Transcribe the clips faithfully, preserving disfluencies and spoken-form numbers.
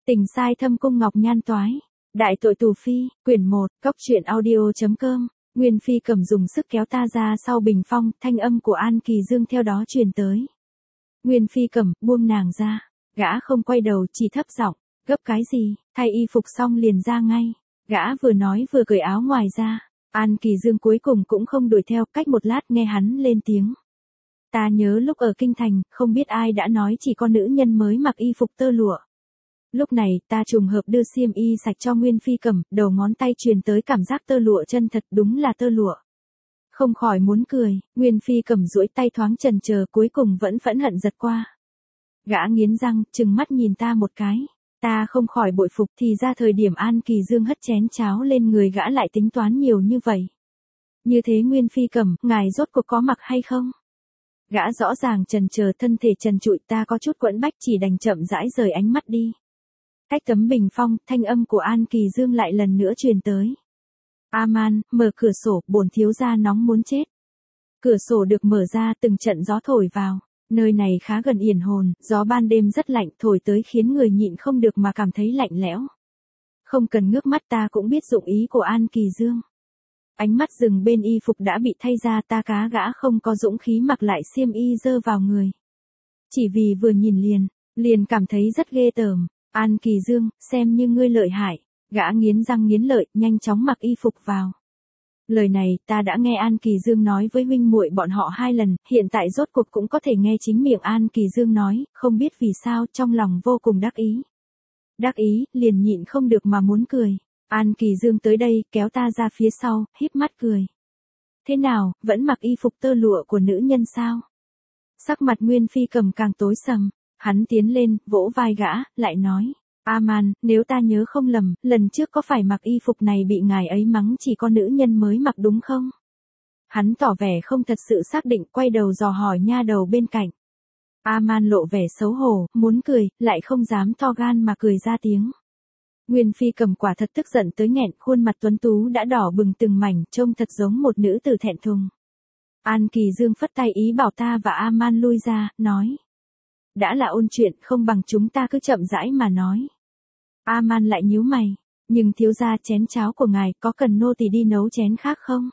Tình sai thâm cung ngọc nhan toái. Đại tội tù phi, quyển một, cốc truyện audio.com. Nguyên Phi Cẩm dùng sức kéo ta ra sau bình phong, thanh âm của An Kỳ Dương theo đó truyền tới. Nguyên Phi Cẩm, buông nàng ra. Gã không quay đầu, chỉ thấp giọng, gấp cái gì, thay y phục xong liền ra ngay. Gã vừa nói vừa cởi áo ngoài ra. An Kỳ Dương cuối cùng cũng không đuổi theo, cách một lát nghe hắn lên tiếng. Ta nhớ lúc ở Kinh Thành, không biết ai đã nói chỉ có nữ nhân mới mặc y phục tơ lụa. Lúc này, ta trùng hợp đưa xiêm y sạch cho Nguyên Phi Cẩm, đầu ngón tay truyền tới cảm giác tơ lụa chân thật, đúng là tơ lụa. Không khỏi muốn cười, Nguyên Phi Cẩm duỗi tay thoáng chần chờ, cuối cùng vẫn phẫn hận giật qua. Gã nghiến răng, trừng mắt nhìn ta một cái. Ta không khỏi bội phục, thì ra thời điểm An Kỳ Dương hất chén cháo lên người gã lại tính toán nhiều như vậy. Như thế Nguyên Phi Cẩm, ngài rốt cuộc có mặc hay không? Gã rõ ràng chần chờ, thân thể trần trụi, ta có chút quẫn bách, chỉ đành chậm rãi rời ánh mắt đi. Cách tấm bình phong, thanh âm của An Kỳ Dương lại lần nữa truyền tới. A-man, mở cửa sổ, bổn thiếu gia nóng muốn chết. Cửa sổ được mở ra, từng trận gió thổi vào. Nơi này khá gần Yển Hồn, gió ban đêm rất lạnh, thổi tới khiến người nhịn không được mà cảm thấy lạnh lẽo. Không cần ngước mắt ta cũng biết dụng ý của An Kỳ Dương. Ánh mắt dừng bên y phục đã bị thay ra, ta cá gã không có dũng khí mặc lại xiêm y dơ vào người. Chỉ vì vừa nhìn liền, liền cảm thấy rất ghê tởm. An Kỳ Dương, xem như ngươi lợi hại. Gã nghiến răng nghiến lợi, nhanh chóng mặc y phục vào. Lời này ta đã nghe An Kỳ Dương nói với huynh muội bọn họ hai lần, hiện tại rốt cuộc cũng có thể nghe chính miệng An Kỳ Dương nói, không biết vì sao trong lòng vô cùng đắc ý. Đắc ý, liền nhịn không được mà muốn cười. An Kỳ Dương tới đây, kéo ta ra phía sau, híp mắt cười. Thế nào, vẫn mặc y phục tơ lụa của nữ nhân sao? Sắc mặt Nguyên Phi Cẩm càng tối sầm. Hắn tiến lên, vỗ vai gã, lại nói. A-man, nếu ta nhớ không lầm, lần trước có phải mặc y phục này bị ngài ấy mắng chỉ có nữ nhân mới mặc đúng không? Hắn tỏ vẻ không thật sự xác định, quay đầu dò hỏi nha đầu bên cạnh. A-man lộ vẻ xấu hổ, muốn cười, lại không dám to gan mà cười ra tiếng. Nguyên Phi Cẩm quả thật tức giận tới nghẹn, khuôn mặt tuấn tú đã đỏ bừng từng mảnh, trông thật giống một nữ tử thẹn thùng. An Kỳ Dương phất tay ý bảo ta và A-man lui ra, nói. Đã là ôn chuyện, không bằng chúng ta cứ chậm rãi mà nói. A-man lại nhíu mày. Nhưng thiếu gia, chén cháo của ngài, có cần nô tỳ đi nấu chén khác không?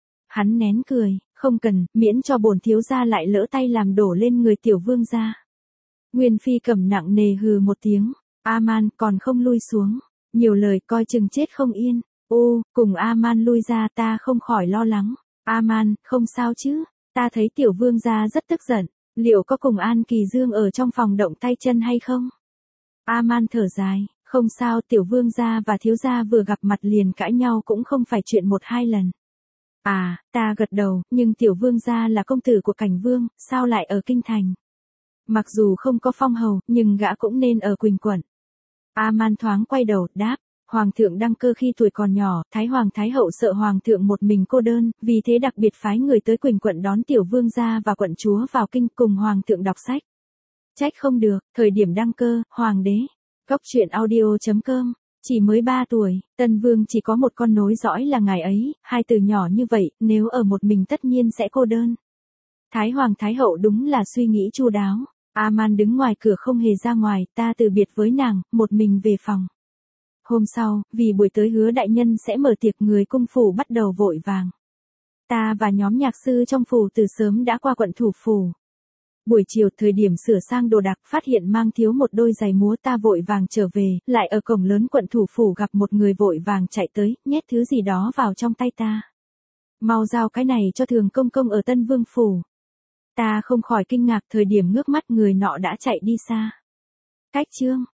Hắn nén cười, không cần, miễn cho bổn thiếu gia lại lỡ tay làm đổ lên người tiểu vương gia. Nguyên Phi Cẩm nặng nề hừ một tiếng. A-man còn không lui xuống. Nhiều lời coi chừng chết không yên. Ô, cùng A-man lui ra, ta không khỏi lo lắng. A-man, không sao chứ? Ta thấy tiểu vương gia rất tức giận. Liệu có cùng An Kỳ Dương ở trong phòng động tay chân hay không? A-man thở dài, không sao, tiểu vương gia và thiếu gia vừa gặp mặt liền cãi nhau cũng không phải chuyện một hai lần. À, ta gật đầu, nhưng tiểu vương gia là công tử của Cảnh Vương, sao lại ở Kinh Thành? Mặc dù không có phong hầu, nhưng gã cũng nên ở Quỳnh Quận. A-man thoáng quay đầu, đáp. Hoàng thượng đăng cơ khi tuổi còn nhỏ, Thái Hoàng Thái Hậu sợ Hoàng thượng một mình cô đơn, vì thế đặc biệt phái người tới Quỳnh Quận đón tiểu vương gia và quận chúa vào kinh cùng Hoàng thượng đọc sách. Trách không được, thời điểm đăng cơ, Hoàng đế. Cốc truyện audio.com, chỉ mới ba tuổi, Tân Vương chỉ có một con nối dõi là ngài ấy, hai từ nhỏ như vậy, nếu ở một mình tất nhiên sẽ cô đơn. Thái Hoàng Thái Hậu đúng là suy nghĩ chu đáo. A-man đứng ngoài cửa không hề ra ngoài, ta từ biệt với nàng, một mình về phòng. Hôm sau, vì buổi tới hứa đại nhân sẽ mở tiệc, người cung phủ bắt đầu vội vàng. Ta và nhóm nhạc sư trong phủ từ sớm đã qua quận thủ phủ. Buổi chiều thời điểm sửa sang đồ đạc phát hiện mang thiếu một đôi giày múa, ta vội vàng trở về, lại ở cổng lớn quận thủ phủ gặp một người vội vàng chạy tới, nhét thứ gì đó vào trong tay ta. Mau giao cái này cho Thường công công ở Tân Vương phủ. Ta không khỏi kinh ngạc, thời điểm ngước mắt người nọ đã chạy đi xa. Cách chương